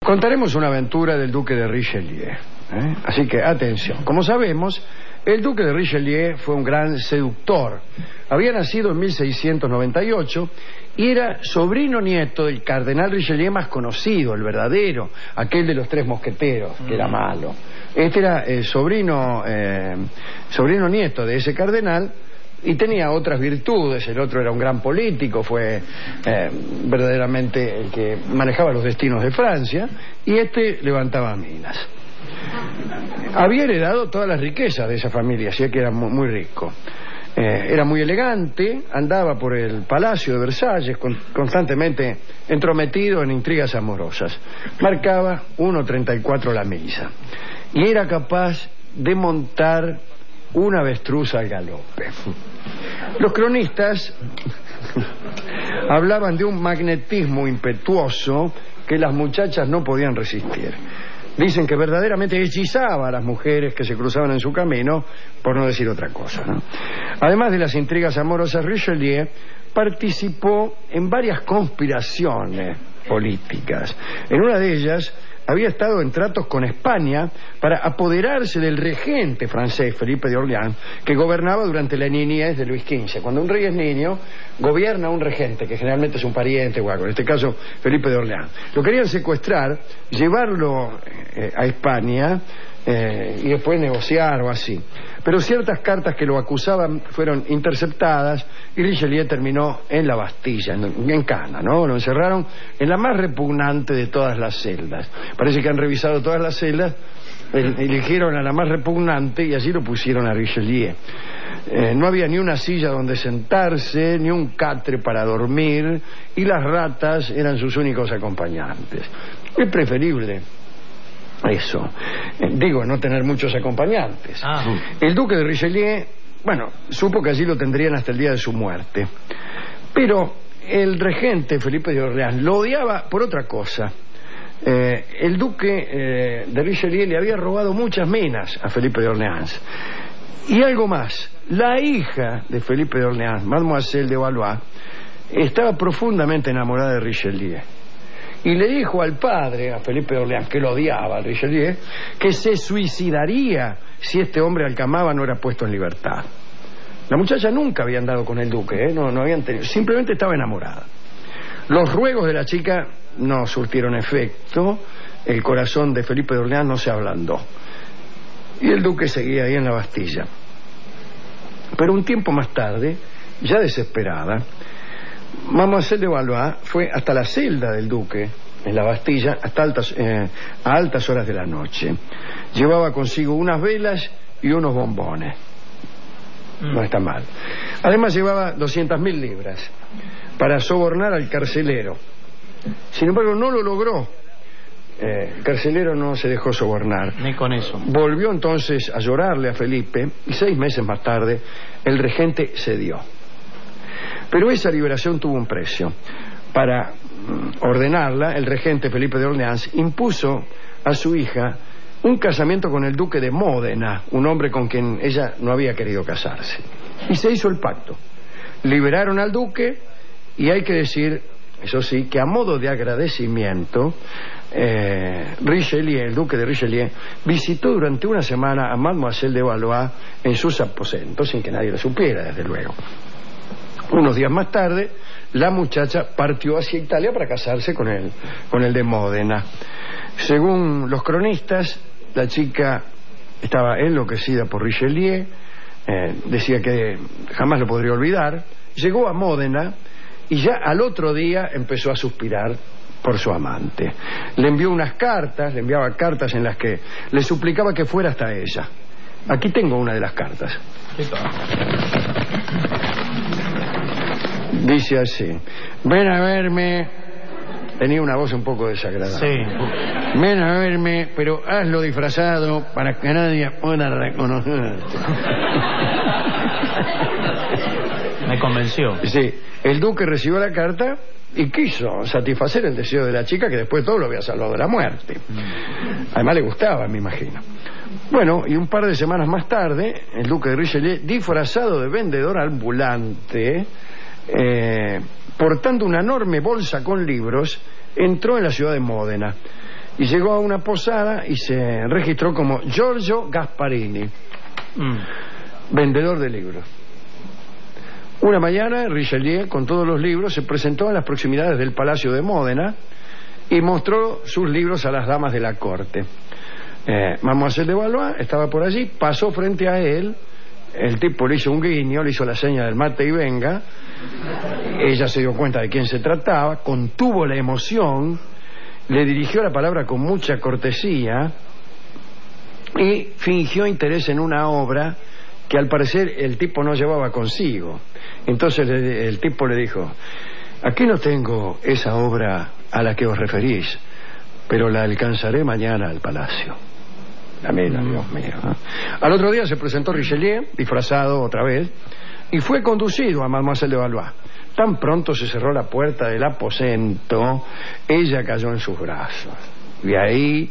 Contaremos una aventura del duque de Richelieu, Así que atención. Como sabemos, el duque de Richelieu fue un gran seductor. Había nacido en 1698 y era sobrino nieto del cardenal Richelieu más conocido, el verdadero, aquel de los tres mosqueteros, que era malo. Este era sobrino nieto de ese cardenal y tenía otras virtudes. El otro era un gran político, fue verdaderamente el que manejaba los destinos de Francia, y este levantaba minas. Había heredado todas las riquezas de esa familia, así que era muy rico. Era muy elegante, andaba por el palacio de Versalles constantemente entrometido en intrigas amorosas. Marcaba 1.34 la misa y era capaz de montar una avestruz al galope. Los cronistas hablaban de un magnetismo impetuoso que las muchachas no podían resistir. Dicen que verdaderamente hechizaba a las mujeres que se cruzaban en su camino, por no decir otra cosa, ¿no? Además de las intrigas amorosas, Richelieu participó en varias conspiraciones políticas. En una de ellas había estado en tratos con España para apoderarse del regente francés Felipe de Orleans, que gobernaba durante la niñez de Luis XV. Cuando un rey es niño, gobierna un regente, que generalmente es un pariente o algo, en este caso Felipe de Orleans. Lo querían secuestrar, llevarlo a España y después negociar o así. Pero ciertas cartas que lo acusaban fueron interceptadas y Richelieu terminó en la Bastilla, en Cana, ¿no? Lo encerraron en la más repugnante de todas las celdas. Parece que han revisado todas las celdas, eligieron a la más repugnante y así lo pusieron a Richelieu. No había ni una silla donde sentarse, ni un catre para dormir, y las ratas eran sus únicos acompañantes. Es preferible eso, digo, no tener muchos acompañantes. El duque de Richelieu, bueno, supo que allí lo tendrían hasta el día de su muerte, pero el regente Felipe de Orleans lo odiaba por otra cosa. El duque de Richelieu le había robado muchas minas a Felipe de Orleans, y algo más. La hija de Felipe de Orleans, Mademoiselle de Valois, estaba profundamente enamorada de Richelieu. Y le dijo al padre, a Felipe de Orleans, que lo odiaba a Richelieu, que se suicidaría si este hombre Alcamaba no era puesto en libertad. La muchacha nunca había andado con el duque, no habían tenido, simplemente estaba enamorada. Los ruegos de la chica no surtieron efecto, el corazón de Felipe de Orleans no se ablandó, y el duque seguía ahí en la Bastilla. Pero un tiempo más tarde, ya desesperada, Mademoiselle de Valois fue hasta la celda del duque en la Bastilla a altas horas de la noche. Llevaba consigo unas velas y unos bombones. No está mal. Además llevaba 200.000 libras para sobornar al carcelero. Sin embargo, no lo logró. El carcelero no se dejó sobornar. Ni con eso. Volvió entonces a llorarle a Felipe y 6 meses más tarde el regente cedió. Pero esa liberación tuvo un precio. Para ordenarla, el regente Felipe de Orleans impuso a su hija un casamiento con el duque de Módena, un hombre con quien ella no había querido casarse. Y se hizo el pacto. Liberaron al duque y hay que decir, eso sí, que a modo de agradecimiento, Richelieu, el duque de Richelieu, visitó durante una semana a Mademoiselle de Valois en sus aposentos, sin que nadie lo supiera, desde luego. Unos días más tarde, la muchacha partió hacia Italia para casarse con el de Módena. Según los cronistas, la chica estaba enloquecida por Richelieu, decía que jamás lo podría olvidar. Llegó a Módena y ya al otro día empezó a suspirar por su amante. Le enviaba cartas en las que le suplicaba que fuera hasta ella. Aquí tengo una de las cartas. Dice así: ven a verme. Tenía una voz un poco desagradable. Sí. Ven a verme, pero hazlo disfrazado para que nadie pueda reconocerte. Me convenció. Sí. El duque recibió la carta y quiso satisfacer el deseo de la chica, que después todo lo había salvado de la muerte. Además le gustaba, me imagino. Bueno, y un par de semanas más tarde, el duque de Richelieu, disfrazado de vendedor ambulante, portando una enorme bolsa con libros, entró en la ciudad de Módena y llegó a una posada y se registró como Giorgio Gasparini, vendedor de libros. Una mañana Richelieu, con todos los libros, se presentó en las proximidades del Palacio de Módena y mostró sus libros a las damas de la corte. Mademoiselle de Valois estaba por allí, pasó frente a él, el tipo le hizo un guiño, le hizo la seña del mate y venga, ella se dio cuenta de quién se trataba, contuvo la emoción, le dirigió la palabra con mucha cortesía y fingió interés en una obra que al parecer el tipo no llevaba consigo. Entonces el tipo le dijo: aquí no tengo esa obra a la que os referís, pero la alcanzaré mañana al palacio. La mira, Dios mío, ¿eh? Al otro día se presentó Richelieu, disfrazado otra vez, y fue conducido a Mademoiselle de Valois. Tan pronto se cerró la puerta del aposento, ella cayó en sus brazos. Y ahí,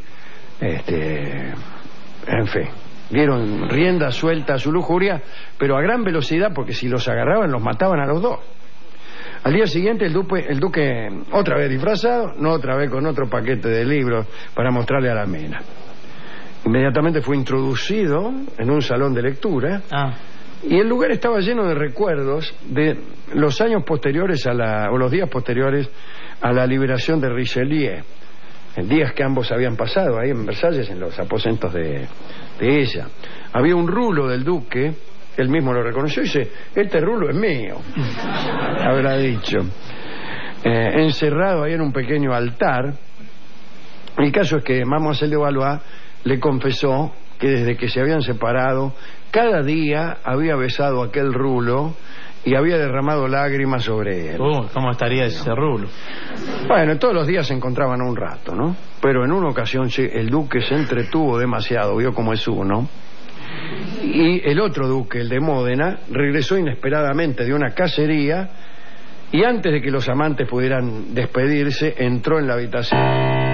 en fin, dieron rienda suelta a su lujuria, pero a gran velocidad, porque si los agarraban los mataban a los dos. Al día siguiente el duque, otra vez disfrazado, no otra vez con otro paquete de libros para mostrarle a la mena. Inmediatamente fue introducido en un salón de lectura y el lugar estaba lleno de recuerdos de los años posteriores o los días posteriores a la liberación de Richelieu, en días que ambos habían pasado ahí en Versalles, en los aposentos de ella. Había un rulo del duque, él mismo lo reconoció y dice: este rulo es mío, habrá dicho, encerrado ahí en un pequeño altar. El caso es que Mademoiselle de Valois le confesó que desde que se habían separado, cada día había besado aquel rulo y había derramado lágrimas sobre él. ¿Cómo estaría ese rulo? Bueno, todos los días se encontraban un rato, ¿no? Pero en una ocasión el duque se entretuvo demasiado, vio cómo es uno, y el otro duque, el de Módena, regresó inesperadamente de una cacería y antes de que los amantes pudieran despedirse, entró en la habitación.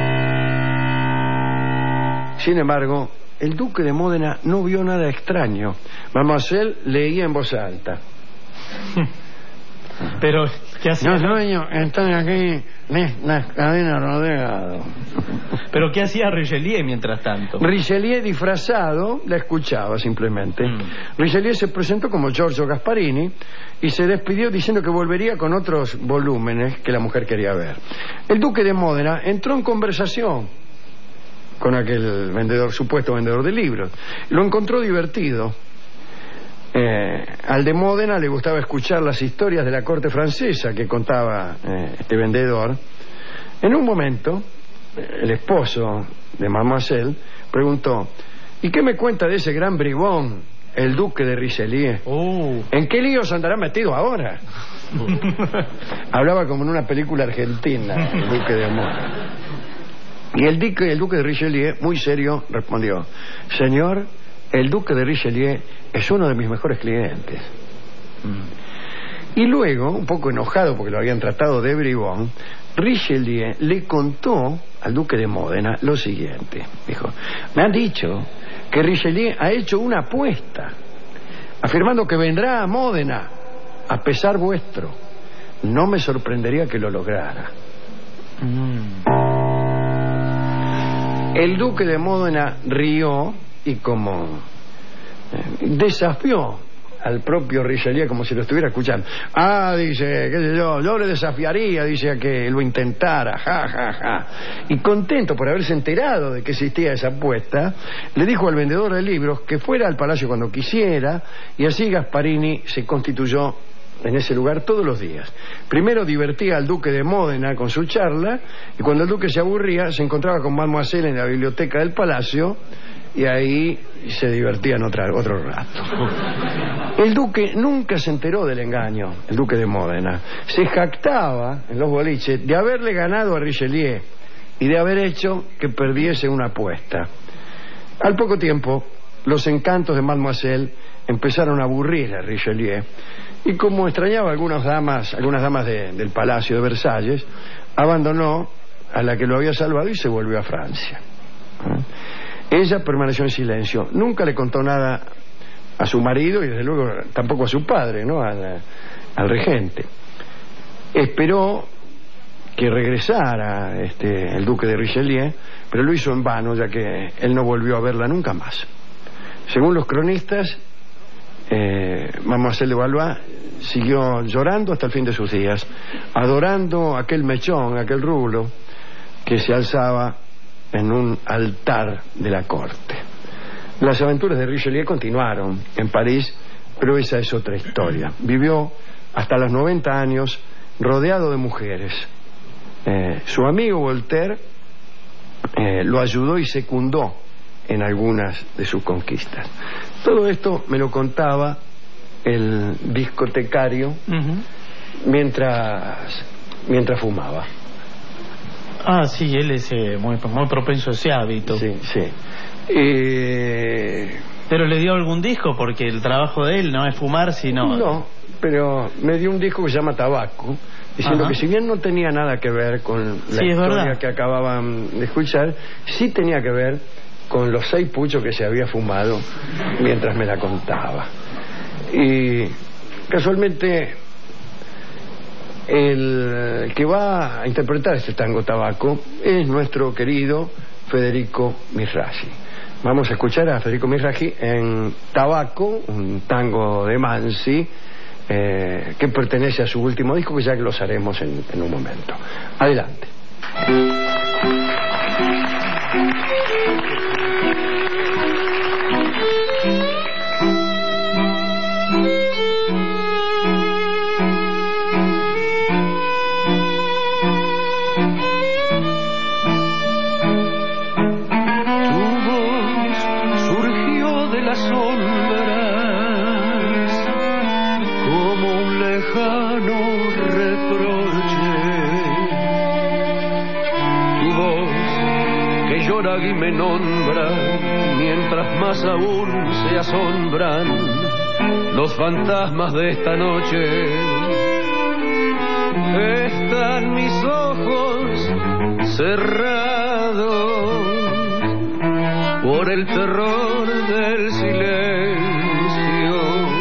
Sin embargo, el duque de Módena no vio nada extraño. Mademoiselle leía en voz alta. Pero, ¿qué hacía? Los dueños están aquí en las cadenas rodeados. ¿Pero qué hacía Richelieu mientras tanto? Richelieu, disfrazado, la escuchaba simplemente. Richelieu se presentó como Giorgio Gasparini y se despidió diciendo que volvería con otros volúmenes que la mujer quería ver. El duque de Módena entró en conversación con aquel supuesto vendedor de libros. Lo encontró divertido. Al de Módena le gustaba escuchar las historias de la corte francesa que contaba este vendedor. En un momento, el esposo de Mademoiselle preguntó: ¿y qué me cuenta de ese gran bribón, el duque de Richelieu? ¿En qué líos andará metido ahora? Hablaba como en una película argentina, el duque de Módena. Y el duque de Richelieu, muy serio, respondió: señor, el duque de Richelieu es uno de mis mejores clientes. Y luego, un poco enojado porque lo habían tratado de bribón, Richelieu le contó al duque de Módena lo siguiente. Dijo: me han dicho que Richelieu ha hecho una apuesta, afirmando que vendrá a Módena a pesar vuestro. No me sorprendería que lo lograra. El duque de Módena rió y como desafió al propio Richelieu como si lo estuviera escuchando. Dice, qué sé yo le desafiaría, dice, a que lo intentara, ja, ja, ja. Y contento por haberse enterado de que existía esa apuesta, le dijo al vendedor de libros que fuera al palacio cuando quisiera, y así Gasparini se constituyó en ese lugar todos los días. Primero divertía al duque de Módena con su charla, y cuando el duque se aburría se encontraba con Mademoiselle en la biblioteca del palacio y ahí se divertían otro rato. El duque nunca se enteró del engaño, el duque de Módena. Se jactaba en los boliches de haberle ganado a Richelieu y de haber hecho que perdiese una apuesta. Al poco tiempo, los encantos de Mademoiselle empezaron a aburrir a Richelieu, y como extrañaba a algunas damas del palacio de Versalles, abandonó a la que lo había salvado y se volvió a Francia. Ella permaneció en silencio, nunca le contó nada a su marido y desde luego tampoco a su padre, ¿no? Al regente. Esperó que regresara el duque de Richelieu pero lo hizo en vano, ya que él no volvió a verla nunca más. Según los cronistas, Mademoiselle de Valois siguió llorando hasta el fin de sus días, adorando aquel mechón, aquel rulo que se alzaba en un altar de la corte. Las aventuras de Richelieu continuaron en París, pero esa es otra historia. Vivió hasta los 90 años rodeado de mujeres. Su amigo Voltaire lo ayudó y secundó en algunas de sus conquistas. Todo esto me lo contaba el discotecario mientras fumaba. Ah, sí, él es muy propenso a ese hábito. Sí, sí. ¿Pero le dio algún disco? Porque el trabajo de él no es fumar, sino... No, pero me dio un disco que se llama Tabaco, diciendo que si bien no tenía nada que ver con la historia que acababan de escuchar, sí tenía que ver con los 6 puchos que se había fumado mientras me la contaba. Y casualmente el que va a interpretar este tango Tabaco es nuestro querido Federico Mizrahi. Vamos a escuchar a Federico Mizrahi en Tabaco, un tango de Mansi, que pertenece a su último disco, que ya los haremos en un momento. Adelante. Y me nombra mientras más aún se asombran los fantasmas de esta noche. Están mis ojos cerrados por el terror del silencio,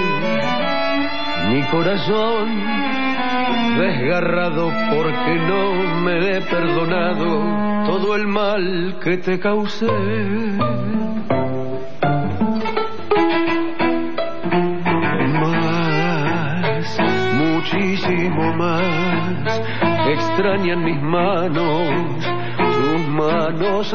mi corazón desgarrado porque no me he perdonado todo el mal que te causé. Más, muchísimo más, extrañan mis manos, tus manos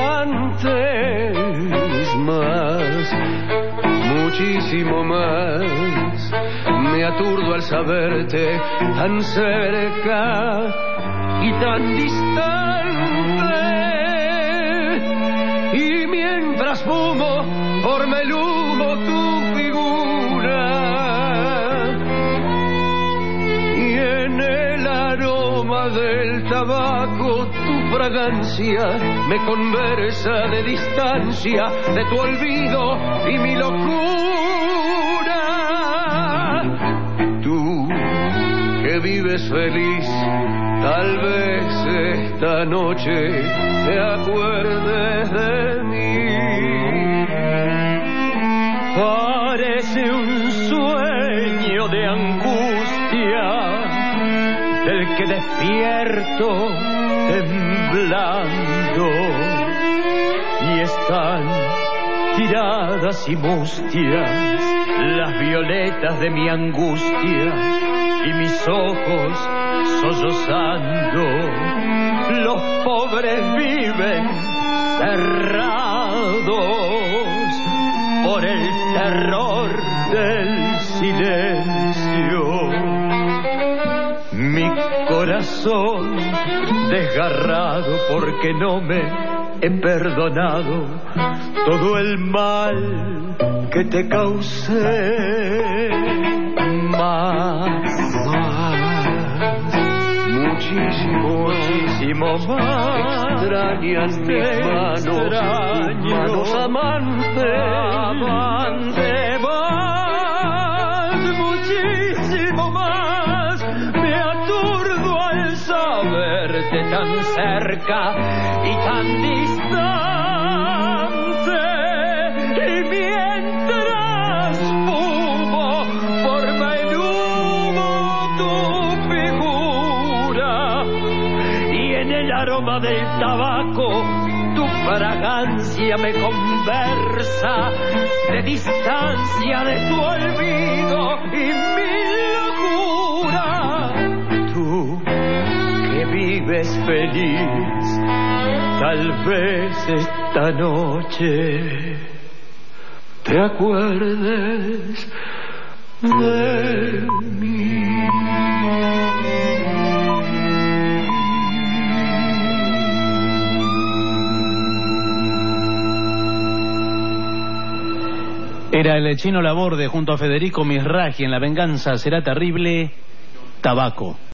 amantes. Más, muchísimo más, me aturdo al saberte tan cerca y tan distante, y mientras fumo forma el humo tu figura, y en el aroma del tabaco tu fragancia me conversa de distancia de tu olvido y mi locura. Tú que vives feliz, tal vez esta noche te acuerdes de mí. Parece un sueño de angustia del que despierto temblando, y están tiradas y mustias las violetas de mi angustia y mis ojos sollozando. Los pobres viven cerrados por el terror del silencio. Mi corazón desgarrado porque no me he perdonado todo el mal que te causé. Más, muchísimo más, extrañan mis manos, manos amantes, más, muchísimo más, me aturdo al saberte tan cerca y tan distante, y mientras fumo forma el humo tu figura, y en el aroma del tabaco tu fragancia me conversa de distancia de tu olvido y mi locura. Tú que vives feliz, tal vez esta noche te acuerdes de mí. Era el Chino Laborde junto a Federico Mizrahi en La venganza será terrible, Tabaco.